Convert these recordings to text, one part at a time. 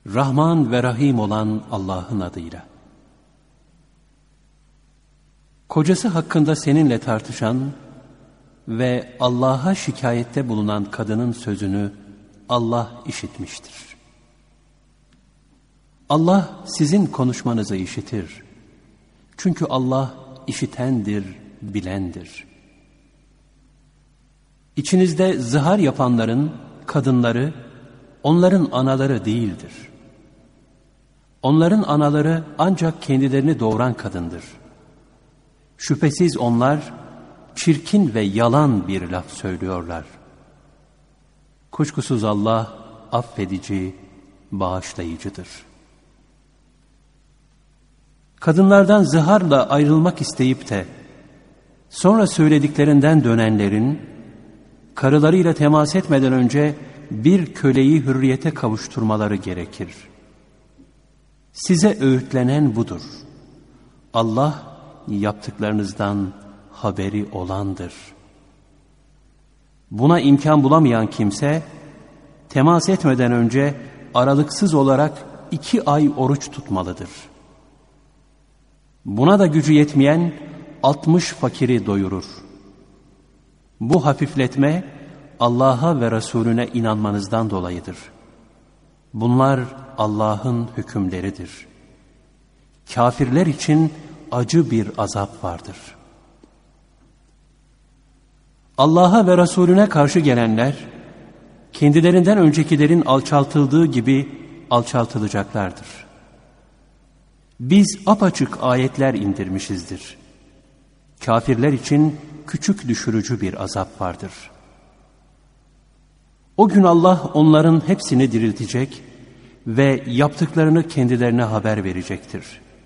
Rahman ve Rahim olan Allah'ın adıyla. Kocası hakkında seninle tartışan ve Allah'a şikayette bulunan kadının sözünü Allah işitmiştir. Allah sizin konuşmanızı işitir. Çünkü Allah işitendir, bilendir. İçinizde zihar yapanların kadınları, onların anaları değildir. Onların anaları ancak kendilerini doğuran kadındır. Şüphesiz onlar çirkin ve yalan bir laf söylüyorlar. Kuşkusuz Allah affedici, bağışlayıcıdır. Kadınlardan zıharla ayrılmak isteyip de sonra söylediklerinden dönenlerin, karılarıyla temas etmeden önce bir köleyi hürriyete kavuşturmaları gerekir. Size öğütlenen budur. Allah yaptıklarınızdan haberi olandır. Buna imkan bulamayan kimse, temas etmeden önce aralıksız olarak 2 ay oruç tutmalıdır. Buna da gücü yetmeyen 60 fakiri doyurur. Bu hafifletme Allah'a ve Resulüne inanmanızdan dolayıdır. Bunlar Allah'ın hükümleridir. Kafirler için acı bir azap vardır. Allah'a ve Resulüne karşı gelenler, kendilerinden öncekilerin alçaltıldığı gibi alçaltılacaklardır. Biz apaçık ayetler indirmişizdir. Kafirler için küçük düşürücü bir azap vardır. O gün Allah onların hepsini diriltecek ve yaptıklarını kendilerine haber verecektir.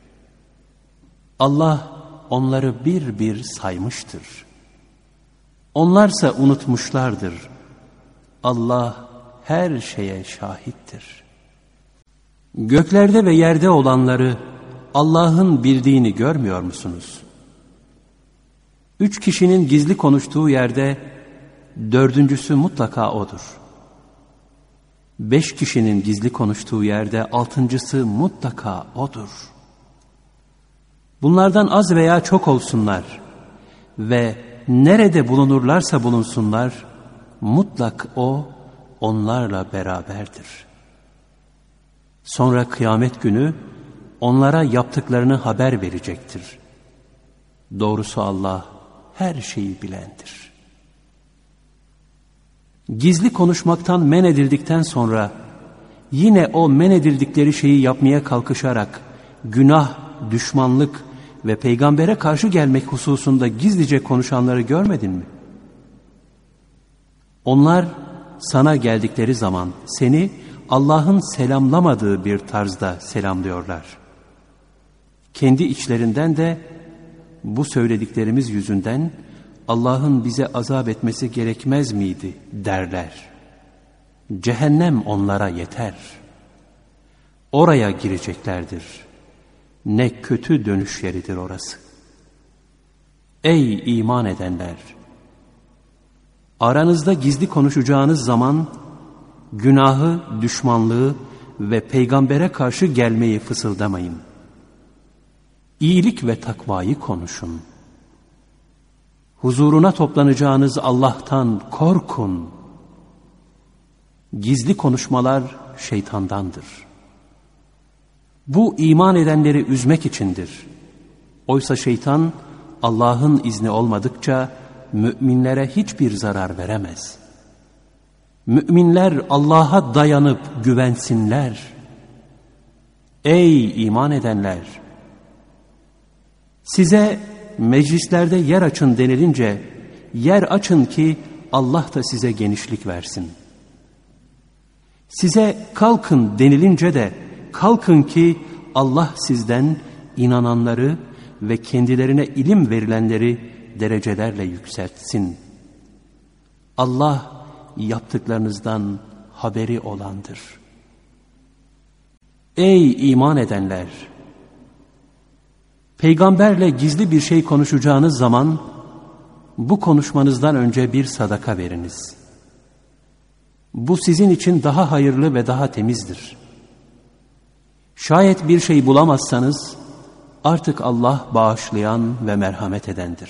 Allah onları bir bir saymıştır. Onlarsa unutmuşlardır. Allah her şeye şahittir. Göklerde ve yerde olanları Allah'ın bildiğini görmüyor musunuz? 3 kişinin gizli konuştuğu yerde 4.'sü mutlaka O'dur. 5 kişinin gizli konuştuğu yerde 6.'sı mutlaka O'dur. Bunlardan az veya çok olsunlar ve nerede bulunurlarsa bulunsunlar, mutlak O onlarla beraberdir. Sonra kıyamet günü onlara yaptıklarını haber verecektir. Doğrusu Allah her şeyi bilendir. Gizli konuşmaktan men edildikten sonra yine o men edildikleri şeyi yapmaya kalkışarak günah, düşmanlık ve peygambere karşı gelmek hususunda gizlice konuşanları görmedin mi? Onlar sana geldikleri zaman seni Allah'ın selamlamadığı bir tarzda selamlıyorlar. Kendi içlerinden de bu söylediklerimiz yüzünden Allah'ın bize azap etmesi gerekmez miydi derler. Cehennem onlara yeter. Oraya gireceklerdir. Ne kötü dönüş yeridir orası. Ey iman edenler! Aranızda gizli konuşacağınız zaman günahı, düşmanlığı ve peygambere karşı gelmeyi fısıldamayın. İyilik ve takvayı konuşun. Huzuruna toplanacağınız Allah'tan korkun. Gizli konuşmalar şeytandandır. Bu iman edenleri üzmek içindir. Oysa şeytan Allah'ın izni olmadıkça müminlere hiçbir zarar veremez. Müminler Allah'a dayanıp güvensinler. Ey iman edenler! Size meclislerde yer açın denilince yer açın ki Allah da size genişlik versin. Size kalkın denilince de kalkın ki Allah sizden inananları ve kendilerine ilim verilenleri derecelerle yükseltsin. Allah yaptıklarınızdan haberi olandır. Ey iman edenler! Peygamberle gizli bir şey konuşacağınız zaman bu konuşmanızdan önce bir sadaka veriniz. Bu sizin için daha hayırlı ve daha temizdir. Şayet bir şey bulamazsanız artık Allah bağışlayan ve merhamet edendir.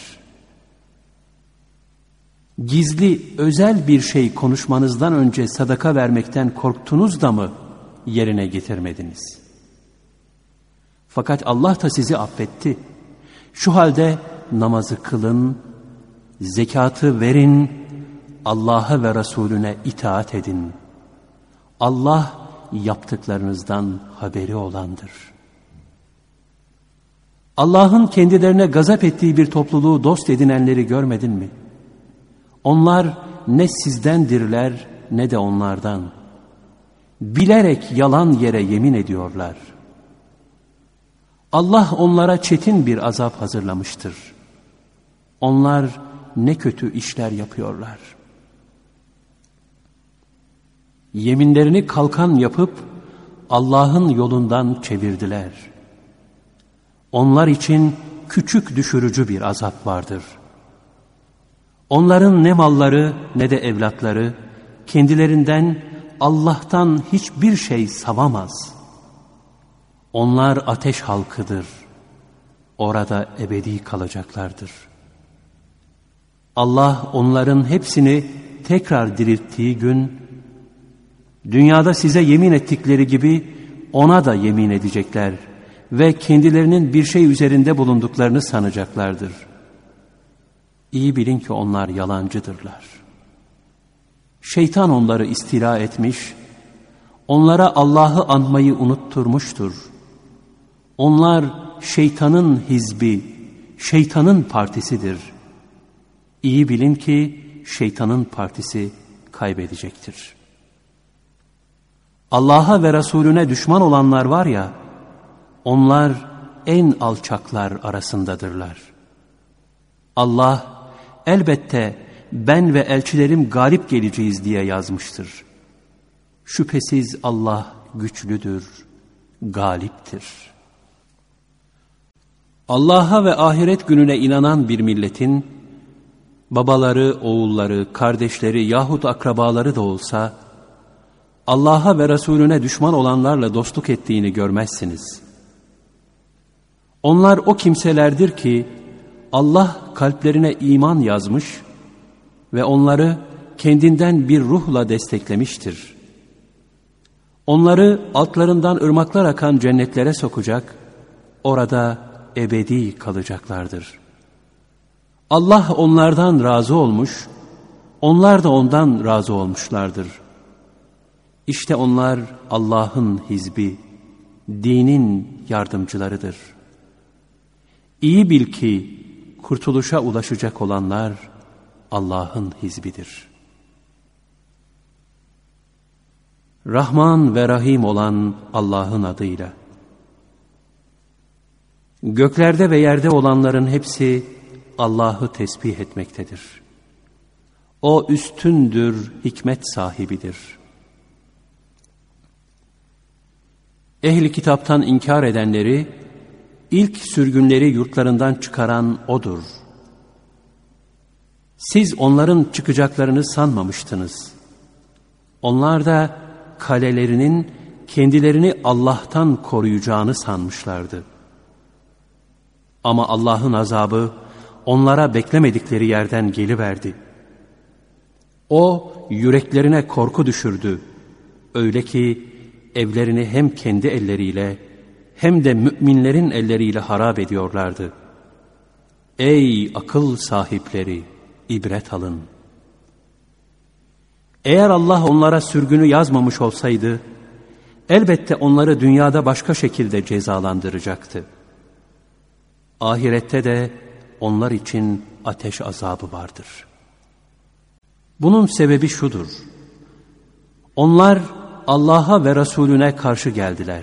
Gizli, özel bir şey konuşmanızdan önce sadaka vermekten korktunuz da mı yerine getirmediniz? Fakat Allah da sizi affetti. Şu halde namazı kılın, zekatı verin, Allah'a ve Resulüne itaat edin. Allah yaptıklarınızdan haberi olandır. Allah'ın kendilerine gazap ettiği bir topluluğu dost edinenleri görmedin mi? Onlar ne sizdendirler ne de onlardan. Bilerek yalan yere yemin ediyorlar. Allah onlara çetin bir azap hazırlamıştır. Onlar ne kötü işler yapıyorlar. Yeminlerini kalkan yapıp Allah'ın yolundan çevirdiler. Onlar için küçük düşürücü bir azap vardır. Onların ne malları ne de evlatları kendilerinden Allah'tan hiçbir şey savamaz. Onlar ateş halkıdır. Orada ebedi kalacaklardır. Allah onların hepsini tekrar dirilttiği gün, dünyada size yemin ettikleri gibi ona da yemin edecekler ve kendilerinin bir şey üzerinde bulunduklarını sanacaklardır. İyi bilin ki onlar yalancıdırlar. Şeytan onları istila etmiş, onlara Allah'ı anmayı unutturmuştur. Onlar şeytanın hizbi, şeytanın partisidir. İyi bilin ki şeytanın partisi kaybedecektir. Allah'a ve Resulüne düşman olanlar var ya, onlar en alçaklar arasındadırlar. Allah elbette ben ve elçilerim galip geleceğiz diye yazmıştır. Şüphesiz Allah güçlüdür, galiptir. Allah'a ve ahiret gününe inanan bir milletin, babaları, oğulları, kardeşleri yahut akrabaları da olsa, Allah'a ve Resulüne düşman olanlarla dostluk ettiğini görmezsiniz. Onlar o kimselerdir ki, Allah kalplerine iman yazmış ve onları kendinden bir ruhla desteklemiştir. Onları altlarından ırmaklar akan cennetlere sokacak, orada ebedi kalacaklardır. Allah onlardan razı olmuş, onlar da ondan razı olmuşlardır. İşte onlar Allah'ın hizbi, dinin yardımcılarıdır. İyi bil ki kurtuluşa ulaşacak olanlar Allah'ın hizbidir. Rahman ve Rahim olan Allah'ın adıyla. Göklerde ve yerde olanların hepsi Allah'ı tesbih etmektedir. O üstündür, hikmet sahibidir. Ehli kitaptan inkar edenleri, ilk sürgünleri yurtlarından çıkaran O'dur. Siz onların çıkacaklarını sanmamıştınız. Onlar da kalelerinin kendilerini Allah'tan koruyacağını sanmışlardı. Ama Allah'ın azabı onlara beklemedikleri yerden geliverdi. O yüreklerine korku düşürdü. Öyle ki evlerini hem kendi elleriyle hem de müminlerin elleriyle harap ediyorlardı. Ey akıl sahipleri, ibret alın. Eğer Allah onlara sürgünü yazmamış olsaydı, elbette onları dünyada başka şekilde cezalandıracaktı. Ahirette de onlar için ateş azabı vardır. Bunun sebebi şudur: onlar Allah'a ve Resulüne karşı geldiler.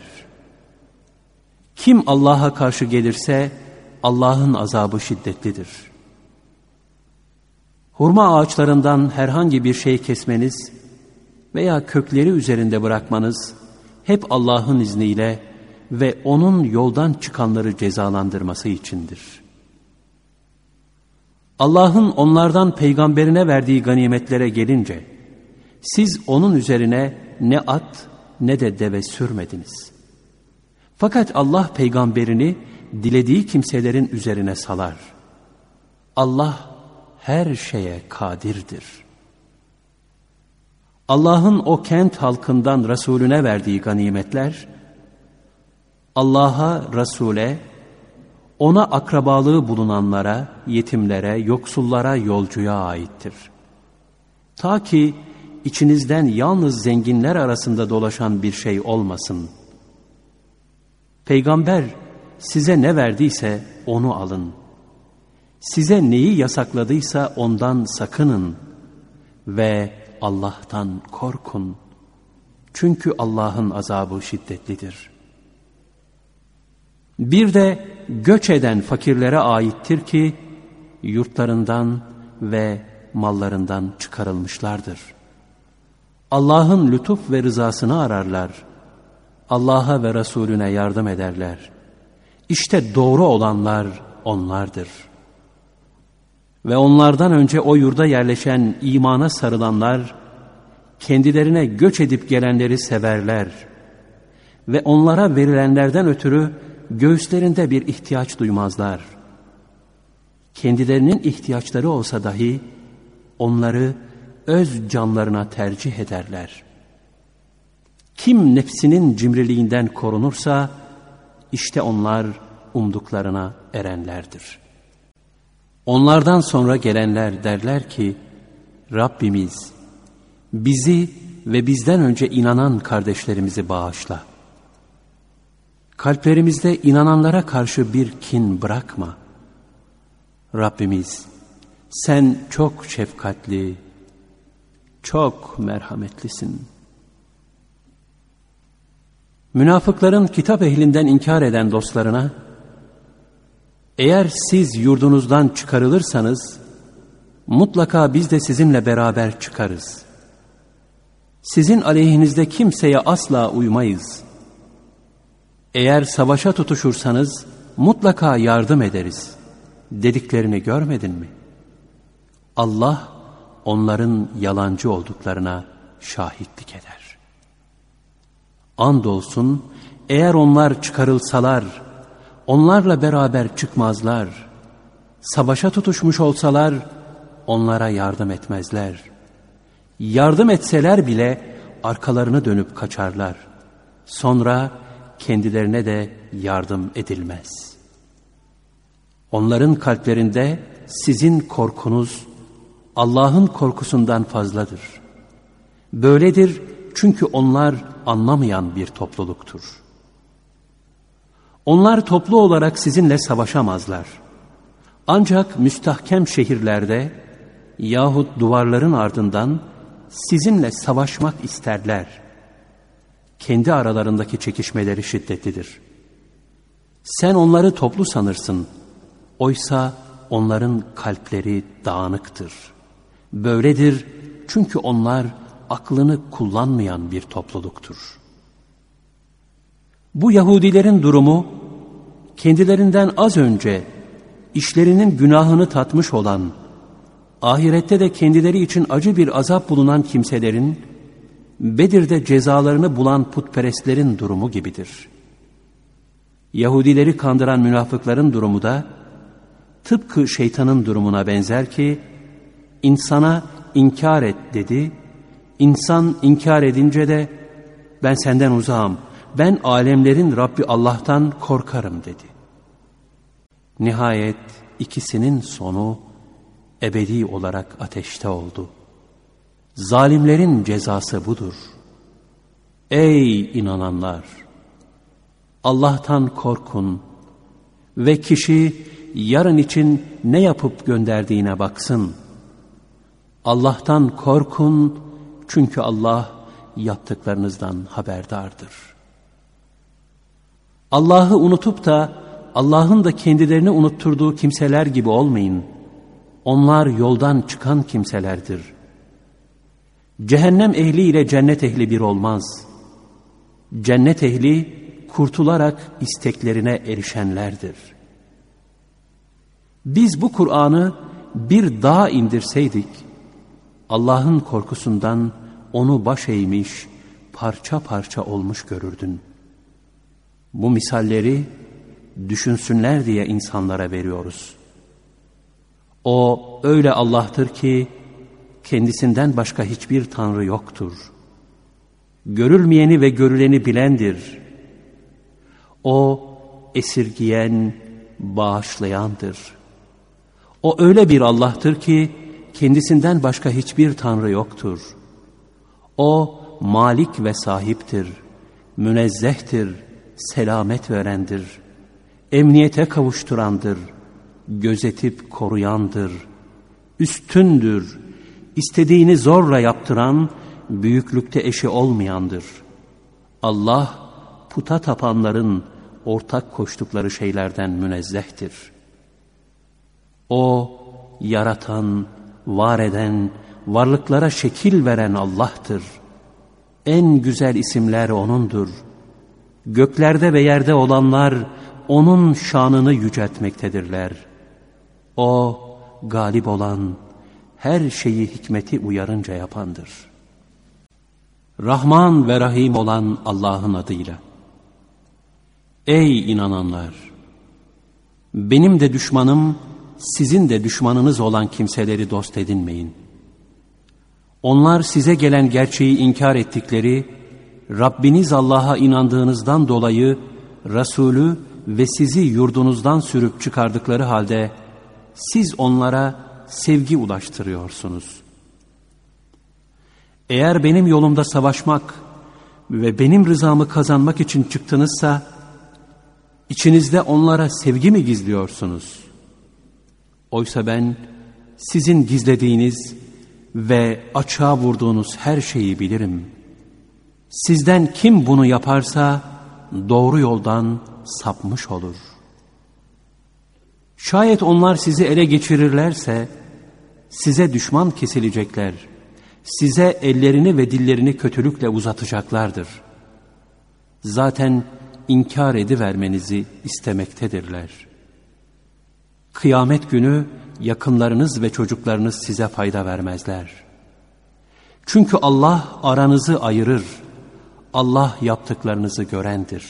Kim Allah'a karşı gelirse Allah'ın azabı şiddetlidir. Hurma ağaçlarından herhangi bir şey kesmeniz veya kökleri üzerinde bırakmanız hep Allah'ın izniyle ve O'nun yoldan çıkanları cezalandırması içindir. Allah'ın onlardan peygamberine verdiği ganimetlere gelince, siz onun üzerine ne at ne de deve sürmediniz. Fakat Allah peygamberini dilediği kimselerin üzerine salar. Allah her şeye kadirdir. Allah'ın o kent halkından Resulüne verdiği ganimetler, Allah'a, Resul'e, ona akrabalığı bulunanlara, yetimlere, yoksullara, yolcuya aittir. Ta ki içinizden yalnız zenginler arasında dolaşan bir şey olmasın. Peygamber size ne verdiyse onu alın. Size neyi yasakladıysa ondan sakının ve Allah'tan korkun. Çünkü Allah'ın azabı şiddetlidir. Bir de göç eden fakirlere aittir ki yurtlarından ve mallarından çıkarılmışlardır. Allah'ın lütuf ve rızasını ararlar. Allah'a ve Resulüne yardım ederler. İşte doğru olanlar onlardır. Ve onlardan önce o yurda yerleşen imana sarılanlar, kendilerine göç edip gelenleri severler. Ve onlara verilenlerden ötürü göğüslerinde bir ihtiyaç duymazlar. Kendilerinin ihtiyaçları olsa dahi onları öz canlarına tercih ederler. Kim nefsinin cimriliğinden korunursa işte onlar umduklarına erenlerdir. Onlardan sonra gelenler derler ki, Rabbimiz bizi ve bizden önce inanan kardeşlerimizi bağışla. Kalplerimizde inananlara karşı bir kin bırakma. Rabbimiz sen çok şefkatli, çok merhametlisin. Münafıkların kitap ehlinden inkar eden dostlarına, eğer siz yurdunuzdan çıkarılırsanız, mutlaka biz de sizinle beraber çıkarız. Sizin aleyhinizde kimseye asla uymayız. Eğer savaşa tutuşursanız, mutlaka yardım ederiz dediklerini görmedin mi? Allah, onların yalancı olduklarına şahitlik eder. Andolsun, eğer onlar çıkarılsalar, onlarla beraber çıkmazlar. Savaşa tutuşmuş olsalar, onlara yardım etmezler. Yardım etseler bile arkalarını dönüp kaçarlar. Sonra kendilerine de yardım edilmez. Onların kalplerinde sizin korkunuz Allah'ın korkusundan fazladır. Böyledir çünkü onlar anlamayan bir topluluktur. Onlar toplu olarak sizinle savaşamazlar. Ancak müstahkem şehirlerde yahut duvarların ardından sizinle savaşmak isterler. Kendi aralarındaki çekişmeleri şiddetlidir. Sen onları toplu sanırsın. Oysa onların kalpleri dağınıktır. Böyledir çünkü onlar aklını kullanmayan bir topluluktur. Bu Yahudilerin durumu, kendilerinden az önce işlerinin günahını tatmış olan, ahirette de kendileri için acı bir azap bulunan kimselerin, Bedir'de cezalarını bulan putperestlerin durumu gibidir. Yahudileri kandıran münafıkların durumu da, tıpkı şeytanın durumuna benzer ki, insana inkar et dedi, insan inkar edince de, ben senden uzağım, ben alemlerin Rabbi Allah'tan korkarım dedi. Nihayet ikisinin sonu ebedi olarak ateşte oldu. Zalimlerin cezası budur. Ey inananlar! Allah'tan korkun ve kişi yarın için ne yapıp gönderdiğine baksın. Allah'tan korkun çünkü Allah yaptıklarınızdan haberdardır. Allah'ı unutup da Allah'ın da kendilerini unutturduğu kimseler gibi olmayın. Onlar yoldan çıkan kimselerdir. Cehennem ehli ile cennet ehli bir olmaz. Cennet ehli kurtularak isteklerine erişenlerdir. Biz bu Kur'an'ı bir dağa indirseydik, Allah'ın korkusundan onu baş eğmiş, parça parça olmuş görürdün. Bu misalleri düşünsünler diye insanlara veriyoruz. O öyle Allah'tır ki kendisinden başka hiçbir tanrı yoktur. Görülmeyeni ve görüleni bilendir. O esirgiyen, bağışlayandır. O öyle bir Allah'tır ki kendisinden başka hiçbir tanrı yoktur. O malik ve sahiptir, münezzehtir, selamet verendir, emniyete kavuşturandır, gözetip koruyandır, üstündür, istediğini zorla yaptıran, büyüklükte eşi olmayandır. Allah, puta tapanların ortak koştukları şeylerden münezzehtir. O, yaratan, var eden, varlıklara şekil veren Allah'tır. En güzel isimler O'nundur. Göklerde ve yerde olanlar O'nun şanını yüceltmektedirler. O, galip olan, her şeyi hikmeti uyarınca yapandır. Rahman ve Rahim olan Allah'ın adıyla. Ey inananlar! Benim de düşmanım, sizin de düşmanınız olan kimseleri dost edinmeyin. Onlar size gelen gerçeği inkar ettikleri, Rabbiniz Allah'a inandığınızdan dolayı Resulü ve sizi yurdunuzdan sürüp çıkardıkları halde siz onlara sevgi ulaştırıyorsunuz. Eğer benim yolumda savaşmak ve benim rızamı kazanmak için çıktınızsa, içinizde onlara sevgi mi gizliyorsunuz? Oysa ben sizin gizlediğiniz ve açığa vurduğunuz her şeyi bilirim. Sizden kim bunu yaparsa doğru yoldan sapmış olur. Şayet onlar sizi ele geçirirlerse size düşman kesilecekler. Size ellerini ve dillerini kötülükle uzatacaklardır. Zaten inkar edivermenizi istemektedirler. Kıyamet günü yakınlarınız ve çocuklarınız size fayda vermezler. Çünkü Allah aranızı ayırır. Allah yaptıklarınızı görendir.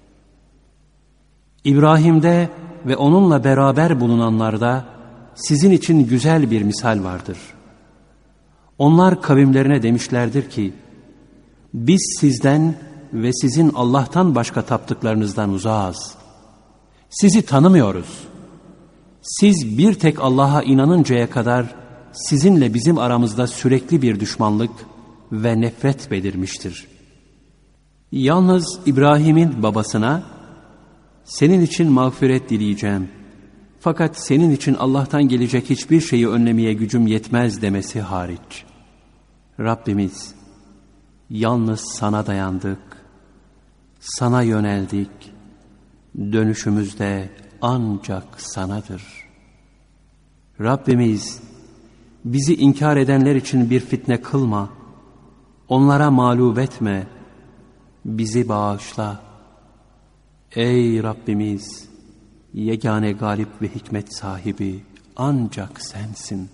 İbrahim'de ve onunla beraber bulunanlarda sizin için güzel bir misal vardır. Onlar kavimlerine demişlerdir ki, biz sizden ve sizin Allah'tan başka taptıklarınızdan uzağız. Sizi tanımıyoruz. Siz bir tek Allah'a inanıncaya kadar sizinle bizim aramızda sürekli bir düşmanlık ve nefret belirmiştir. Yalnız İbrahim'in babasına, senin için mağfiret dileyeceğim. Fakat senin için Allah'tan gelecek hiçbir şeyi önlemeye gücüm yetmez demesi hariç. Rabbimiz, yalnız sana dayandık, sana yöneldik, dönüşümüz de ancak sanadır. Rabbimiz, bizi inkar edenler için bir fitne kılma, onlara mağlup etme, bizi bağışla. Ey Rabbimiz, yegane galip ve hikmet sahibi ancak sensin.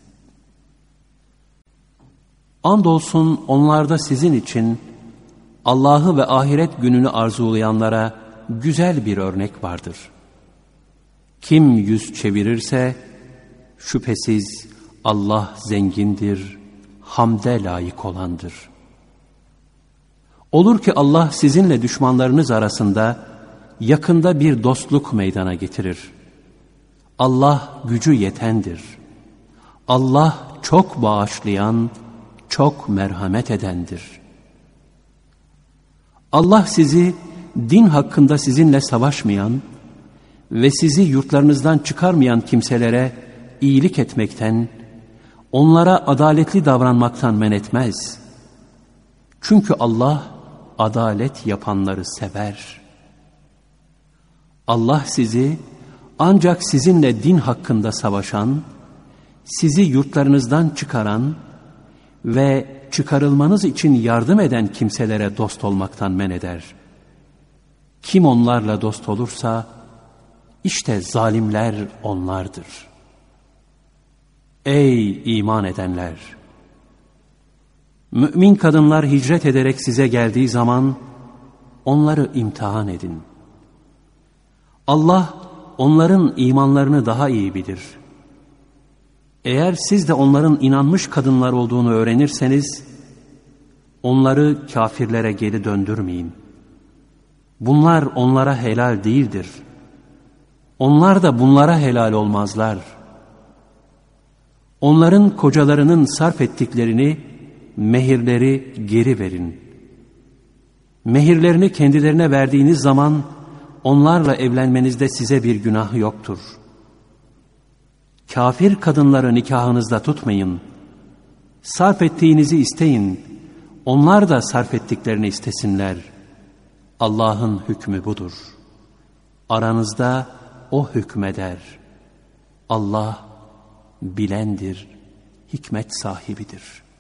Andolsun onlarda sizin için Allah'ı ve ahiret gününü arzulayanlara güzel bir örnek vardır. Kim yüz çevirirse şüphesiz Allah zengindir, hamde layık olandır. Olur ki Allah sizinle düşmanlarınız arasında yakında bir dostluk meydana getirir. Allah gücü yetendir. Allah çok bağışlayan, çok merhamet edendir. Allah sizi din hakkında sizinle savaşmayan ve sizi yurtlarınızdan çıkarmayan kimselere iyilik etmekten, onlara adaletli davranmaktan men etmez. Çünkü Allah adalet yapanları sever. Allah sizi ancak sizinle din hakkında savaşan, sizi yurtlarınızdan çıkaran ve çıkarılmanız için yardım eden kimselere dost olmaktan men eder. Kim onlarla dost olursa, işte zalimler onlardır. Ey iman edenler! Mümin kadınlar hicret ederek size geldiği zaman onları imtihan edin. Allah onların imanlarını daha iyi bilir. Eğer siz de onların inanmış kadınlar olduğunu öğrenirseniz, onları kafirlere geri döndürmeyin. Bunlar onlara helal değildir. Onlar da bunlara helal olmazlar. Onların kocalarının sarf ettiklerini, mehirleri geri verin. Mehirlerini kendilerine verdiğiniz zaman, onlarla evlenmenizde size bir günah yoktur. Kafir kadınları nikahınızda tutmayın. Sarf ettiğinizi isteyin. Onlar da sarf ettiklerini istesinler. Allah'ın hükmü budur. Aranızda O hükmeder. Allah bilendir, hikmet sahibidir.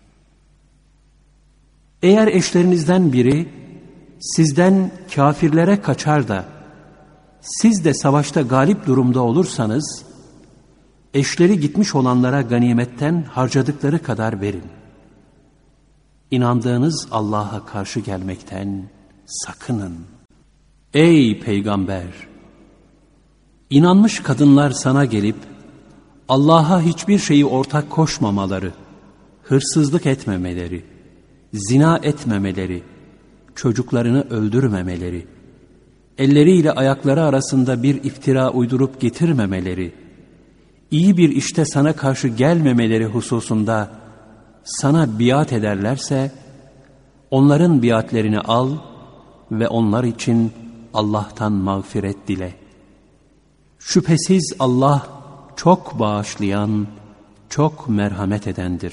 Eğer eşlerinizden biri sizden kafirlere kaçar da siz de savaşta galip durumda olursanız, eşleri gitmiş olanlara ganimetten harcadıkları kadar verin. İnandığınız Allah'a karşı gelmekten sakının. Ey Peygamber! İnanmış kadınlar sana gelip, Allah'a hiçbir şeyi ortak koşmamaları, hırsızlık etmemeleri, zina etmemeleri, çocuklarını öldürmemeleri, elleriyle ayakları arasında bir iftira uydurup getirmemeleri, iyi bir işte sana karşı gelmemeleri hususunda sana biat ederlerse, onların biatlerini al ve onlar için Allah'tan mağfiret dile. Şüphesiz Allah çok bağışlayan, çok merhamet edendir.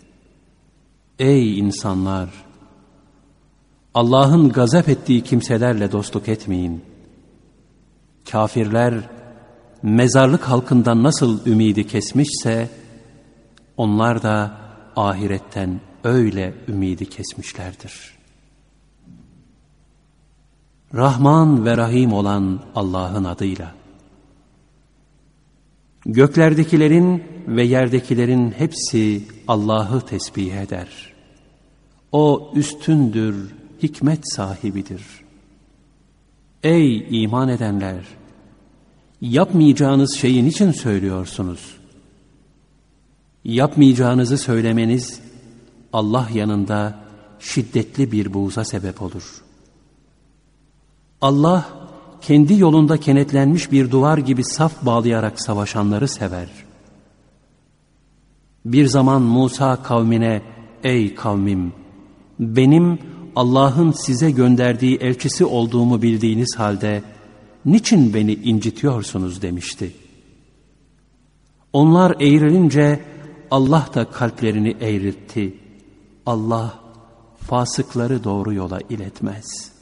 Ey insanlar! Allah'ın gazap ettiği kimselerle dostluk etmeyin. Kafirler, mezarlık halkından nasıl ümidi kesmişse, onlar da ahiretten öyle ümidi kesmişlerdir. Rahman ve Rahim olan Allah'ın adıyla. Göklerdekilerin ve yerdekilerin hepsi Allah'ı tesbih eder. O üstündür, hikmet sahibidir. Ey iman edenler! Yapmayacağınız şeyi niçin söylüyorsunuz? Yapmayacağınızı söylemeniz Allah yanında şiddetli bir buğza sebep olur. Allah kendi yolunda kenetlenmiş bir duvar gibi saf bağlayarak savaşanları sever. Bir zaman Musa kavmine, ey kavmim, benim Allah'ın size gönderdiği elçisi olduğumu bildiğiniz halde niçin beni incitiyorsunuz demişti. Onlar eğrilince Allah da kalplerini eğriltti. Allah fasıkları doğru yola iletmez.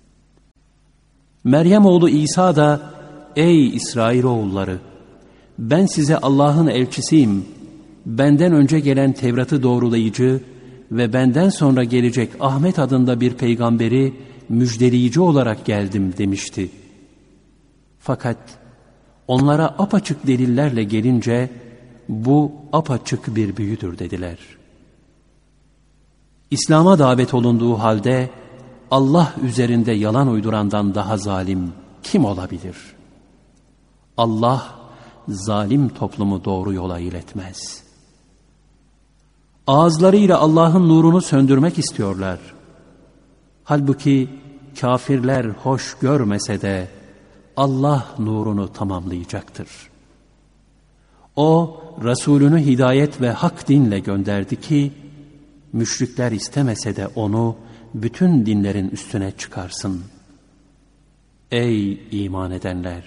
Meryem oğlu İsa da, ey İsrailoğulları, ben size Allah'ın elçisiyim, benden önce gelen Tevrat'ı doğrulayıcı ve benden sonra gelecek Ahmet adında bir peygamberi müjdeleyici olarak geldim demişti. Fakat onlara apaçık delillerle gelince, bu apaçık bir büyüdür dediler. İslam'a davet olunduğu halde, Allah üzerinde yalan uydurandan daha zalim kim olabilir? Allah, zalim toplumu doğru yola iletmez. Ağızlarıyla Allah'ın nurunu söndürmek istiyorlar. Halbuki kafirler hoş görmese de Allah nurunu tamamlayacaktır. O, Resulünü hidayet ve hak dinle gönderdi ki, müşrikler istemese de onu bütün dinlerin üstüne çıkarsın. Ey iman edenler!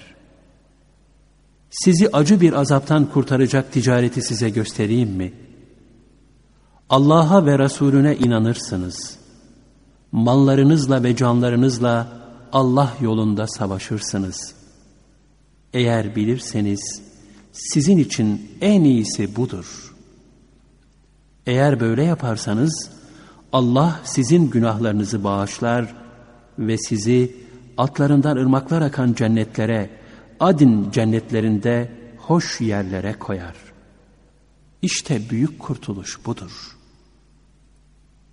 Sizi acı bir azaptan kurtaracak ticareti size göstereyim mi? Allah'a ve Resulüne inanırsınız. Mallarınızla ve canlarınızla Allah yolunda savaşırsınız. Eğer bilirseniz sizin için en iyisi budur. Eğer böyle yaparsanız Allah sizin günahlarınızı bağışlar ve sizi altlarından ırmaklar akan cennetlere, Adin cennetlerinde hoş yerlere koyar. İşte büyük kurtuluş budur.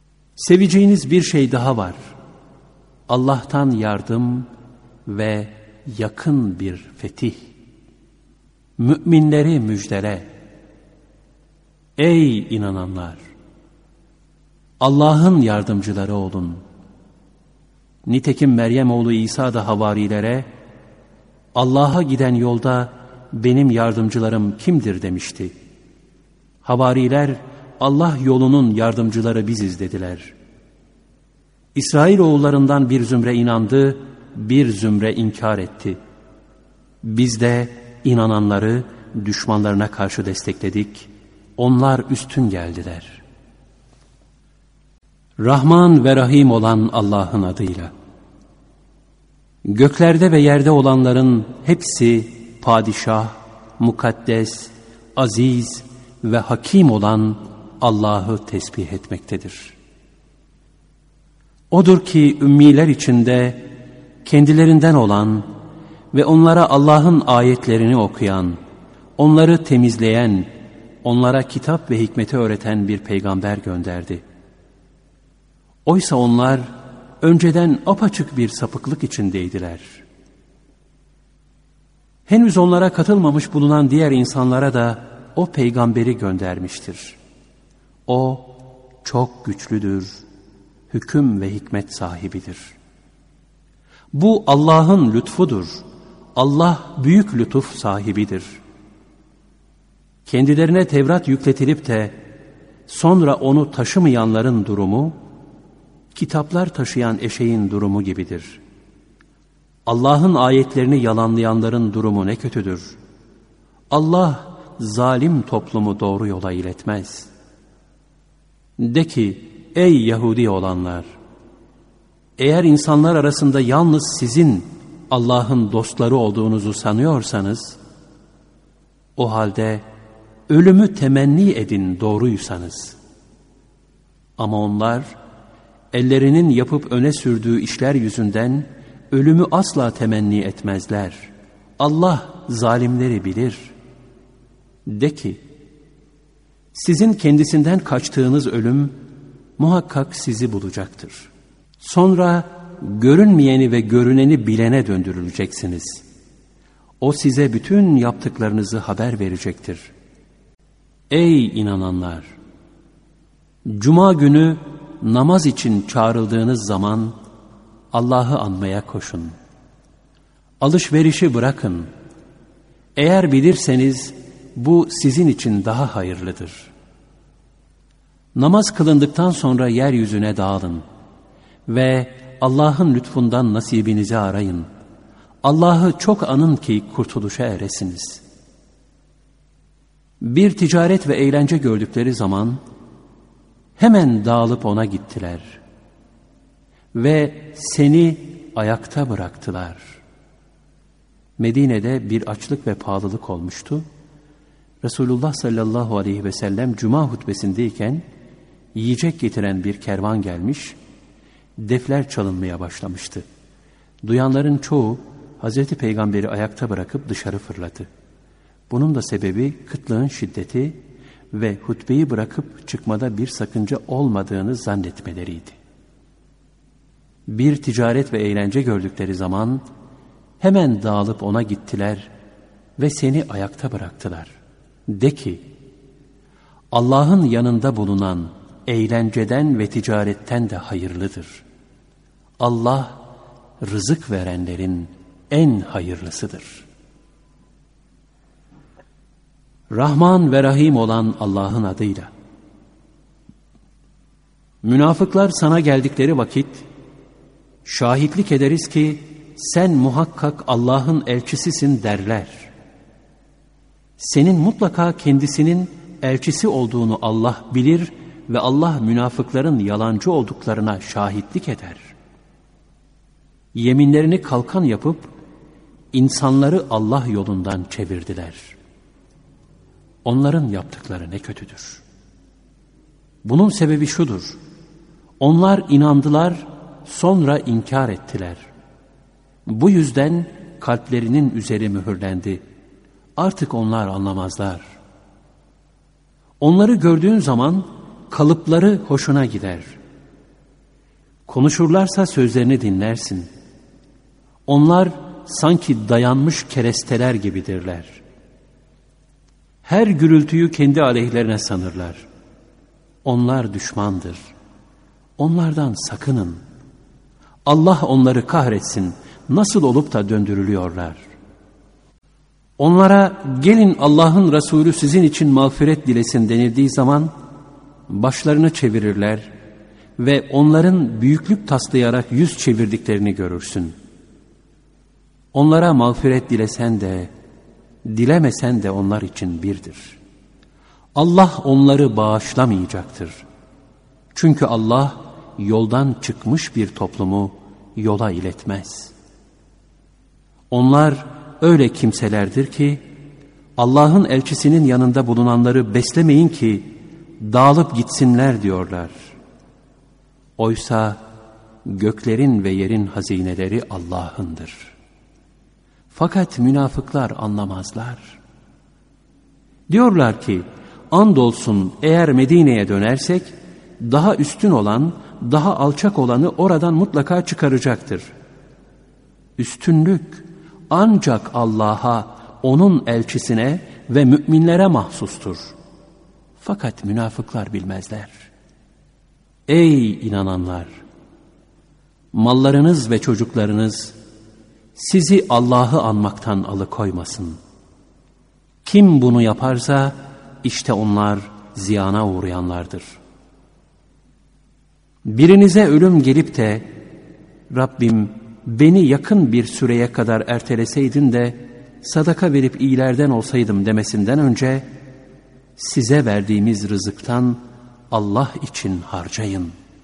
Seveceğiniz bir şey daha var. Allah'tan yardım ve yakın bir fetih. Müminleri müjdele. Ey inananlar! Allah'ın yardımcıları olun. Nitekim Meryem oğlu İsa da havarilere, Allah'a giden yolda benim yardımcılarım kimdir demişti. Havariler, Allah yolunun yardımcıları biziz dediler. İsrailoğullarından bir zümre inandı, bir zümre inkar etti. Biz de inananları düşmanlarına karşı destekledik. Onlar üstün geldiler. Rahman ve Rahim olan Allah'ın adıyla. Göklerde ve yerde olanların hepsi padişah, mukaddes, aziz ve hakim olan Allah'ı tesbih etmektedir. Odur ki ümmiler içinde kendilerinden olan ve onlara Allah'ın ayetlerini okuyan, onları temizleyen, onlara kitap ve hikmeti öğreten bir peygamber gönderdi. Oysa onlar önceden apaçık bir sapıklık içindeydiler. Henüz onlara katılmamış bulunan diğer insanlara da o peygamberi göndermiştir. O çok güçlüdür, hüküm ve hikmet sahibidir. Bu Allah'ın lütfudur. Allah büyük lütuf sahibidir. Kendilerine Tevrat yükletilip de sonra onu taşımayanların durumu, kitaplar taşıyan eşeğin durumu gibidir. Allah'ın ayetlerini yalanlayanların durumu ne kötüdür. Allah zalim toplumu doğru yola iletmez. De ki, ey Yahudi olanlar! Eğer insanlar arasında yalnız sizin Allah'ın dostları olduğunuzu sanıyorsanız, o halde ölümü temenni edin doğruysanız. Ama onlar, ellerinin yapıp öne sürdüğü işler yüzünden ölümü asla temenni etmezler. Allah zalimleri bilir. De ki, sizin kendisinden kaçtığınız ölüm muhakkak sizi bulacaktır. Sonra görünmeyeni ve görüneni bilene döndürüleceksiniz. O size bütün yaptıklarınızı haber verecektir. Ey inananlar! Cuma günü namaz için çağrıldığınız zaman Allah'ı anmaya koşun. Alışverişi bırakın. Eğer bilirseniz bu sizin için daha hayırlıdır. Namaz kılındıktan sonra yeryüzüne dağılın ve Allah'ın lütfundan nasibinizi arayın. Allah'ı çok anın ki kurtuluşa eresiniz. Bir ticaret ve eğlence gördükleri zaman hemen dağılıp ona gittiler ve seni ayakta bıraktılar. Medine'de bir açlık ve pahalılık olmuştu. Resulullah sallallahu aleyhi ve sellem Cuma hutbesindeyken yiyecek getiren bir kervan gelmiş, defler çalınmaya başlamıştı. Duyanların çoğu Hazreti Peygamber'i ayakta bırakıp dışarı fırladı. Bunun da sebebi kıtlığın şiddeti ve hutbeyi bırakıp çıkmada bir sakınca olmadığını zannetmeleriydi. Bir ticaret ve eğlence gördükleri zaman hemen dağılıp ona gittiler ve seni ayakta bıraktılar. De ki, Allah'ın yanında bulunan eğlenceden ve ticaretten de hayırlıdır. Allah rızık verenlerin en hayırlısıdır. Rahman ve Rahim olan Allah'ın adıyla. Münafıklar sana geldikleri vakit, şahitlik ederiz ki sen muhakkak Allah'ın elçisisin derler. Senin mutlaka kendisinin elçisi olduğunu Allah bilir ve Allah münafıkların yalancı olduklarına şahitlik eder. Yeminlerini kalkan yapıp insanları Allah yolundan çevirdiler. Onların yaptıkları ne kötüdür. Bunun sebebi şudur: onlar inandılar, sonra inkar ettiler. Bu yüzden kalplerinin üzeri mühürlendi. Artık onlar anlamazlar. Onları gördüğün zaman kalıpları hoşuna gider. Konuşurlarsa sözlerini dinlersin. Onlar sanki dayanmış keresteler gibidirler. Her gürültüyü kendi aleyhlerine sanırlar. Onlar düşmandır. Onlardan sakının. Allah onları kahretsin. Nasıl olup da döndürülüyorlar? Onlara gelin Allah'ın Resulü sizin için mağfiret dilesin denildiği zaman başlarını çevirirler ve onların büyüklük taslayarak yüz çevirdiklerini görürsün. Onlara mağfiret dilesen de, dilemesen de onlar için birdir. Allah onları bağışlamayacaktır. Çünkü Allah yoldan çıkmış bir toplumu yola iletmez. Onlar öyle kimselerdir ki, Allah'ın elçisinin yanında bulunanları beslemeyin ki dağılıp gitsinler diyorlar. Oysa göklerin ve yerin hazineleri Allah'ındır. Fakat münafıklar anlamazlar. Diyorlar ki, andolsun eğer Medine'ye dönersek, daha üstün olan, daha alçak olanı oradan mutlaka çıkaracaktır. Üstünlük ancak Allah'a, onun elçisine ve müminlere mahsustur. Fakat münafıklar bilmezler. Ey inananlar! Mallarınız ve çocuklarınız sizi Allah'ı anmaktan alıkoymasın. Kim bunu yaparsa işte onlar ziyana uğrayanlardır. Birinize ölüm gelip de Rabbim beni yakın bir süreye kadar erteleseydin de sadaka verip iyilerden olsaydım demesinden önce size verdiğimiz rızıktan Allah için harcayın.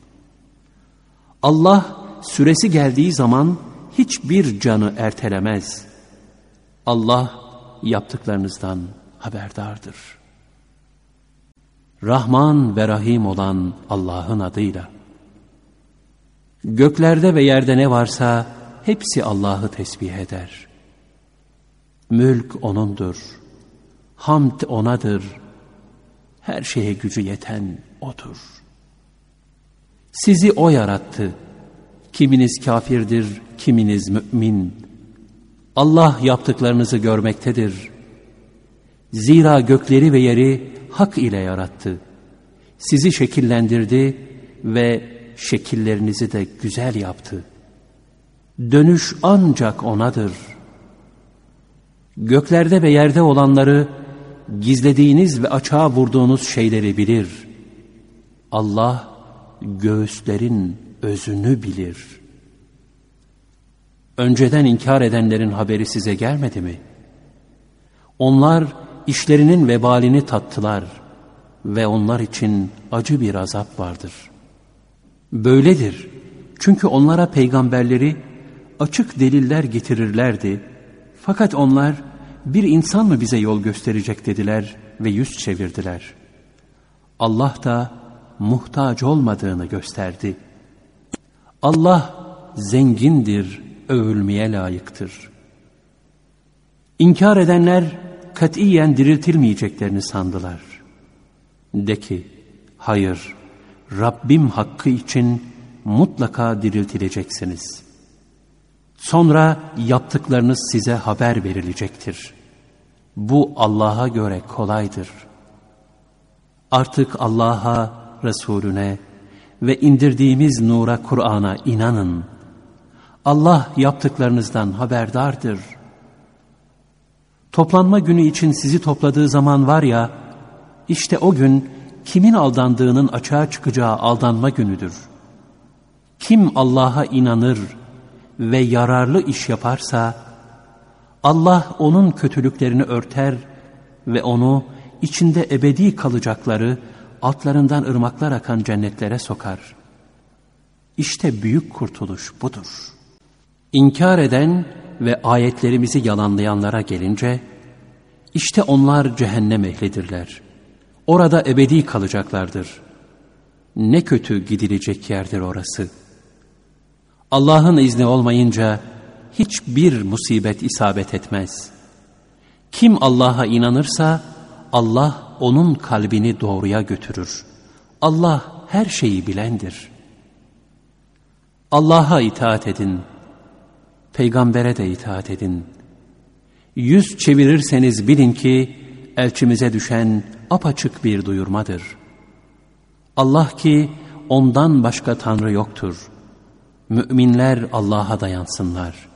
Allah süresi geldiği zaman hiçbir canı ertelemez. Allah yaptıklarınızdan haberdardır. Rahman ve Rahim olan Allah'ın adıyla. Göklerde ve yerde ne varsa hepsi Allah'ı tesbih eder. Mülk O'nundur. Hamd O'nadır. Her şeye gücü yeten O'dur. Sizi O yarattı. Kiminiz kafirdir, kiminiz mümin. Allah yaptıklarınızı görmektedir. Zira gökleri ve yeri hak ile yarattı. Sizi şekillendirdi ve şekillerinizi de güzel yaptı. Dönüş ancak O'nadır. Göklerde ve yerde olanları, gizlediğiniz ve açığa vurduğunuz şeyleri bilir. Allah göğüslerin özünü bilir. Önceden inkar edenlerin haberi size gelmedi mi? Onlar işlerinin vebalini tattılar ve onlar için acı bir azap vardır. Böyledir. Çünkü onlara peygamberleri açık deliller getirirlerdi. Fakat onlar bir insan mı bize yol gösterecek dediler ve yüz çevirdiler. Allah da muhtaç olmadığını gösterdi. Allah zengindir, övülmeye layıktır. İnkar edenler katiyen diriltilmeyeceklerini sandılar. De ki, hayır, Rabbim hakkı için mutlaka diriltileceksiniz. Sonra yaptıklarınız size haber verilecektir. Bu Allah'a göre kolaydır. Artık Allah'a, Resulüne ve indirdiğimiz nura, Kur'an'a inanın. Allah yaptıklarınızdan haberdardır. Toplanma günü için sizi topladığı zaman var ya, işte o gün kimin aldandığının açığa çıkacağı aldanma günüdür. Kim Allah'a inanır ve yararlı iş yaparsa, Allah onun kötülüklerini örter ve onu içinde ebedi kalacakları, altlarından ırmaklar akan cennetlere sokar. İşte büyük kurtuluş budur. İnkar eden ve ayetlerimizi yalanlayanlara gelince, işte onlar cehennem ehlidirler. Orada ebedi kalacaklardır. Ne kötü gidilecek yerdir orası. Allah'ın izni olmayınca hiçbir musibet isabet etmez. Kim Allah'a inanırsa Allah onun kalbini doğruya götürür. Allah her şeyi bilendir. Allah'a itaat edin. peygambere de itaat edin. Yüz çevirirseniz bilin ki elçimize düşen apaçık bir duyurmadır. Allah ki ondan başka Tanrı yoktur. Müminler Allah'a dayansınlar.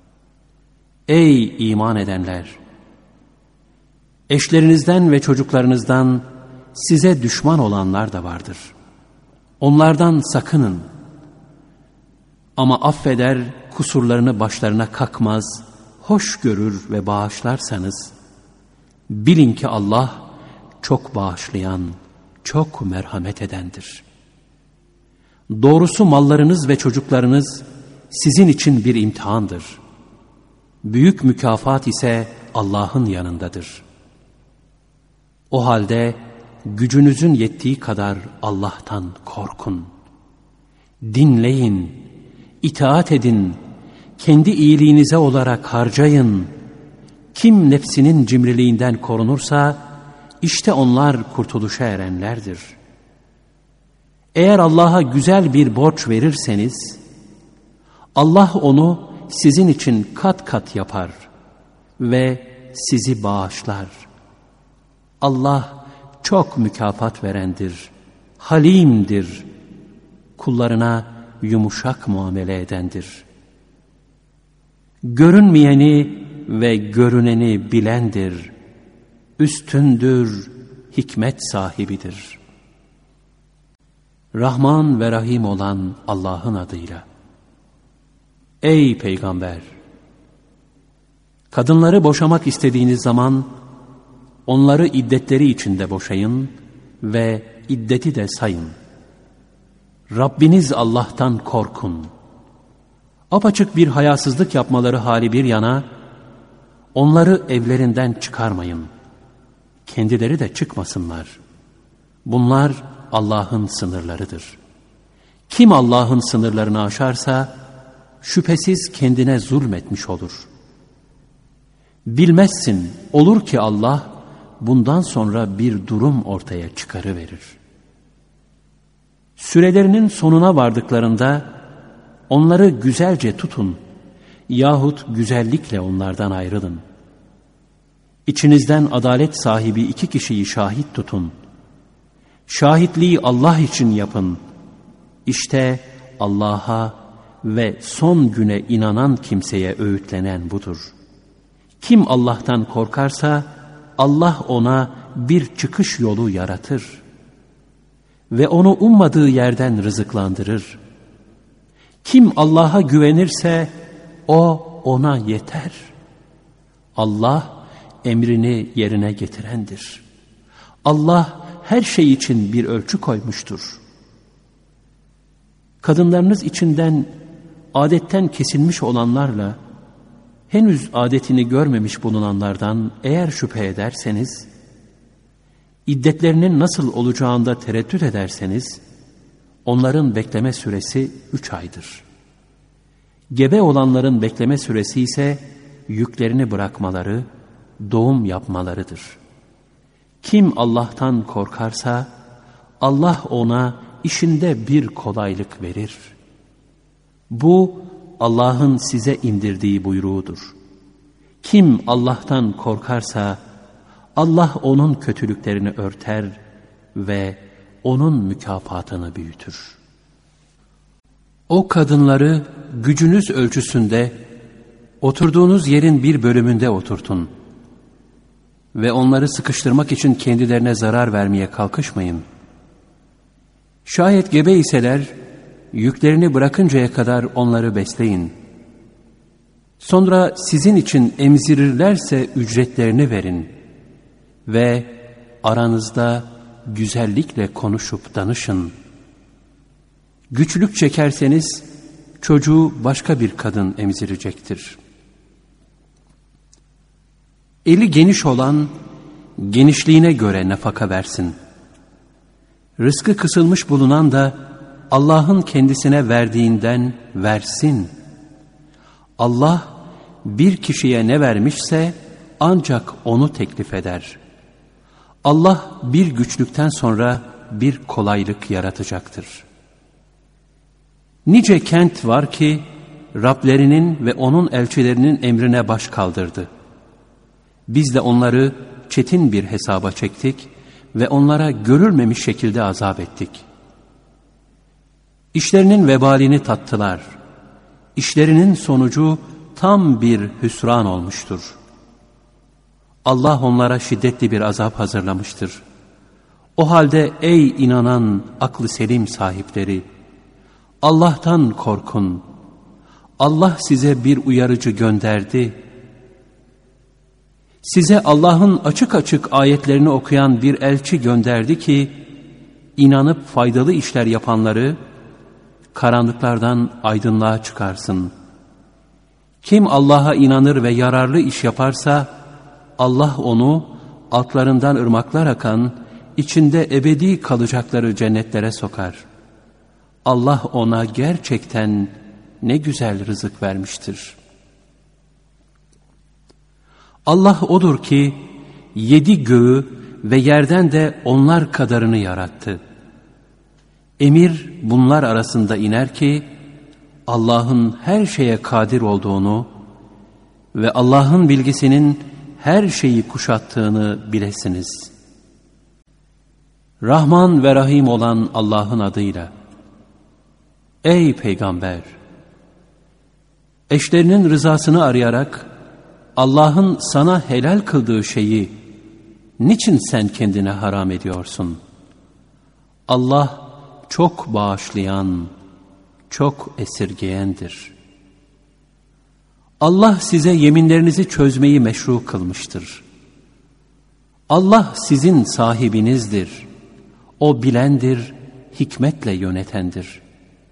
Ey iman edenler! Eşlerinizden ve çocuklarınızdan size düşman olanlar da vardır. Onlardan sakının. Ama affeder, kusurlarını başlarına kakmaz, hoş görür ve bağışlarsanız, bilin ki Allah çok bağışlayan, çok merhamet edendir. Doğrusu mallarınız ve çocuklarınız sizin için bir imtihandır. Büyük mükafat ise Allah'ın yanındadır. O halde gücünüzün yettiği kadar Allah'tan korkun. Dinleyin, itaat edin, kendi iyiliğinize olarak harcayın. Kim nefsinin cimriliğinden korunursa, işte onlar kurtuluşa erenlerdir. Eğer Allah'a güzel bir borç verirseniz, Allah onu sizin için kat kat yapar ve sizi bağışlar. Allah çok mükafat verendir, halimdir, kullarına yumuşak muamele edendir. Görünmeyeni ve görüneni bilendir, üstündür, hikmet sahibidir. Rahman ve Rahim olan Allah'ın adıyla. Ey Peygamber! Kadınları boşamak istediğiniz zaman, onları iddetleri içinde boşayın ve iddeti de sayın. Rabbiniz Allah'tan korkun. Apaçık bir hayasızlık yapmaları hali bir yana, onları evlerinden çıkarmayın. Kendileri de çıkmasınlar. Bunlar Allah'ın sınırlarıdır. Kim Allah'ın sınırlarını aşarsa, şüphesiz kendine zulmetmiş olur. Bilmezsin, olur ki Allah, bundan sonra bir durum ortaya çıkarıverir. Sürelerinin sonuna vardıklarında, onları güzelce tutun yahut güzellikle onlardan ayrılın. İçinizden adalet sahibi 2 kişiyi şahit tutun. Şahitliği Allah için yapın. İşte Allah'a ve son güne inanan kimseye öğütlenen budur. Kim Allah'tan korkarsa, Allah ona bir çıkış yolu yaratır ve onu ummadığı yerden rızıklandırır. Kim Allah'a güvenirse o ona yeter. Allah emrini yerine getirendir. Allah her şey için bir ölçü koymuştur. Kadınlarınız içinden adetten kesilmiş olanlarla henüz adetini görmemiş bulunanlardan eğer şüphe ederseniz, iddetlerinin nasıl olacağında tereddüt ederseniz, onların bekleme süresi 3 aydır. Gebe olanların bekleme süresi ise yüklerini bırakmaları, doğum yapmalarıdır. Kim Allah'tan korkarsa, Allah ona işinde bir kolaylık verir. Bu, Allah'ın size indirdiği buyruğudur. Kim Allah'tan korkarsa, Allah onun kötülüklerini örter ve onun mükafatını büyütür. O kadınları gücünüz ölçüsünde, oturduğunuz yerin bir bölümünde oturtun ve onları sıkıştırmak için kendilerine zarar vermeye kalkışmayın. Şayet gebe iseler, yüklerini bırakıncaya kadar onları besleyin. Sonra sizin için emzirirlerse ücretlerini verin ve aranızda güzellikle konuşup danışın. Güçlük çekerseniz çocuğu başka bir kadın emzirecektir. Eli geniş olan genişliğine göre nafaka versin. Rızkı kısılmış bulunan da Allah'ın kendisine verdiğinden versin. Allah bir kişiye ne vermişse ancak onu teklif eder. Allah bir güçlükten sonra bir kolaylık yaratacaktır. Nice kent var ki Rablerinin ve onun elçilerinin emrine baş kaldırdı. Biz de onları çetin bir hesaba çektik ve onlara görülmemiş şekilde azap ettik. İşlerinin vebalini tattılar. İşlerinin sonucu tam bir hüsran olmuştur. Allah onlara şiddetli bir azap hazırlamıştır. O halde ey inanan aklı selim sahipleri, Allah'tan korkun. Allah size bir uyarıcı gönderdi. Size Allah'ın açık açık ayetlerini okuyan bir elçi gönderdi ki, inanıp faydalı işler yapanları karanlıklardan aydınlığa çıkarsın. Kim Allah'a inanır ve yararlı iş yaparsa, Allah onu altlarından ırmaklar akan, içinde ebedi kalacakları cennetlere sokar. Allah ona gerçekten ne güzel rızık vermiştir. Allah odur ki 7 göğü ve yerden de onlar kadarını yarattı. Emir bunlar arasında iner ki Allah'ın her şeye kadir olduğunu ve Allah'ın bilgisinin her şeyi kuşattığını bilesiniz. Rahman ve Rahim olan Allah'ın adıyla. Ey Peygamber! Eşlerinin rızasını arayarak Allah'ın sana helal kıldığı şeyi niçin sen kendine haram ediyorsun? Allah çok bağışlayan, çok esirgeyendir. Allah size yeminlerinizi çözmeyi meşru kılmıştır. Allah sizin sahibinizdir. O bilendir, hikmetle yönetendir.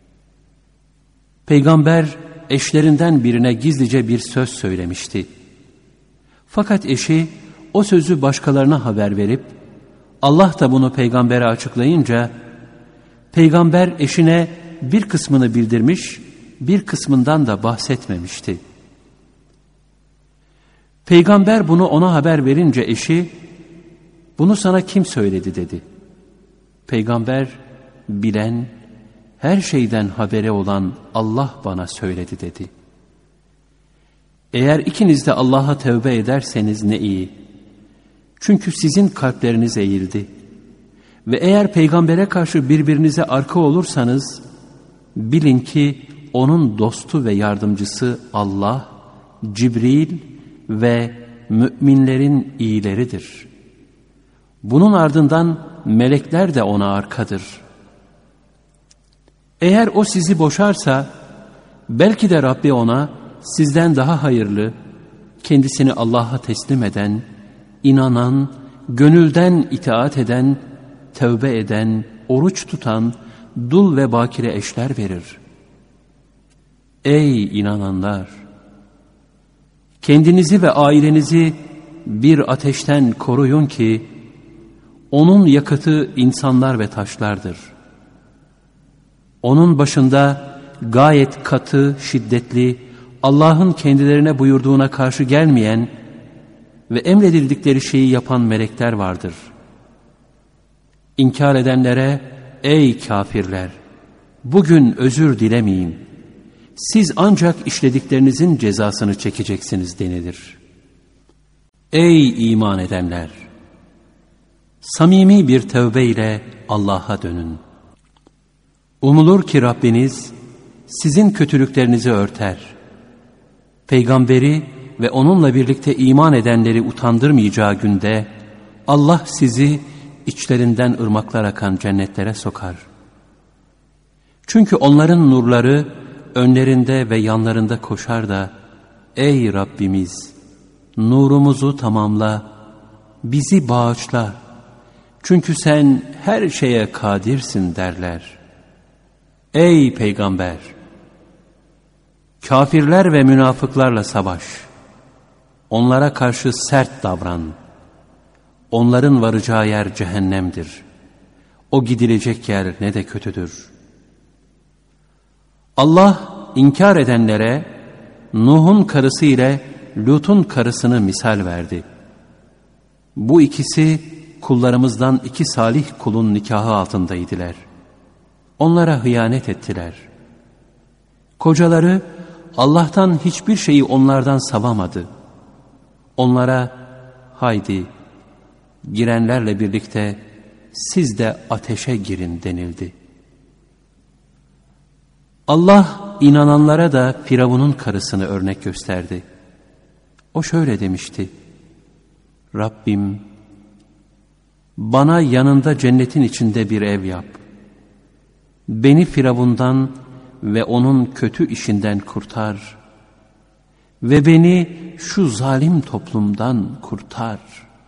Peygamber eşlerinden birine gizlice bir söz söylemişti. Fakat eşi o sözü başkalarına haber verip Allah da bunu peygambere açıklayınca peygamber eşine bir kısmını bildirmiş, bir kısmından da bahsetmemişti. Peygamber bunu ona haber verince eşi, "Bunu sana kim söyledi?" dedi. Peygamber, "Bilen, her şeyden haberi olan Allah bana söyledi." dedi. Eğer ikiniz de Allah'a tövbe ederseniz ne iyi. Çünkü sizin kalpleriniz eğildi. Ve eğer peygambere karşı birbirinize arka olursanız, bilin ki onun dostu ve yardımcısı Allah, Cibril ve müminlerin iyileridir. Bunun ardından melekler de ona arkadır. Eğer o sizi boşarsa, belki de Rabbi ona sizden daha hayırlı, kendisini Allah'a teslim eden, inanan, gönülden itaat eden, tövbe eden, oruç tutan, dul ve bakire eşler verir. Ey inananlar! Kendinizi ve ailenizi bir ateşten koruyun ki, onun yakıtı insanlar ve taşlardır. Onun başında gayet katı, şiddetli, Allah'ın kendilerine buyurduğuna karşı gelmeyen ve emredildikleri şeyi yapan melekler vardır. İnkar edenlere, ey kafirler! Bugün özür dilemeyin. Siz ancak işlediklerinizin cezasını çekeceksiniz denilir. Ey iman edenler! Samimi bir tövbe ile Allah'a dönün. Umulur ki Rabbiniz sizin kötülüklerinizi örter. Peygamberi ve onunla birlikte iman edenleri utandırmayacağı günde Allah sizi içlerinden ırmaklar akan cennetlere sokar. Çünkü onların nurları önlerinde ve yanlarında koşar da, ey Rabbimiz, nurumuzu tamamla, bizi bağışla, çünkü sen her şeye kadirsin derler. Ey Peygamber! Kafirler ve münafıklarla savaş. Onlara karşı sert davran. Onların varacağı yer cehennemdir. O gidilecek yer ne de kötüdür. Allah inkar edenlere Nuh'un karısı ile Lut'un karısını misal verdi. Bu ikisi kullarımızdan 2 salih kulun nikahı altındaydılar. Onlara hıyanet ettiler. Kocaları Allah'tan hiçbir şeyi onlardan savamadı. Onlara haydi girenlerle birlikte siz de ateşe girin denildi. Allah inananlara da Firavun'un karısını örnek gösterdi. O şöyle demişti: Rabbim, bana yanında cennetin içinde bir ev yap. Beni Firavun'dan ve onun kötü işinden kurtar ve beni şu zalim toplumdan kurtar.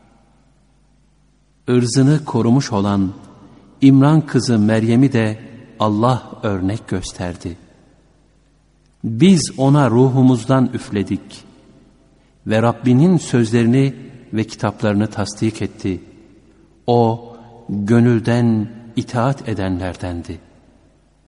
Irzını korumuş olan İmran kızı Meryem'i de Allah örnek gösterdi. Biz ona ruhumuzdan üfledik ve Rabbinin sözlerini ve kitaplarını tasdik etti. O gönülden itaat edenlerdendi.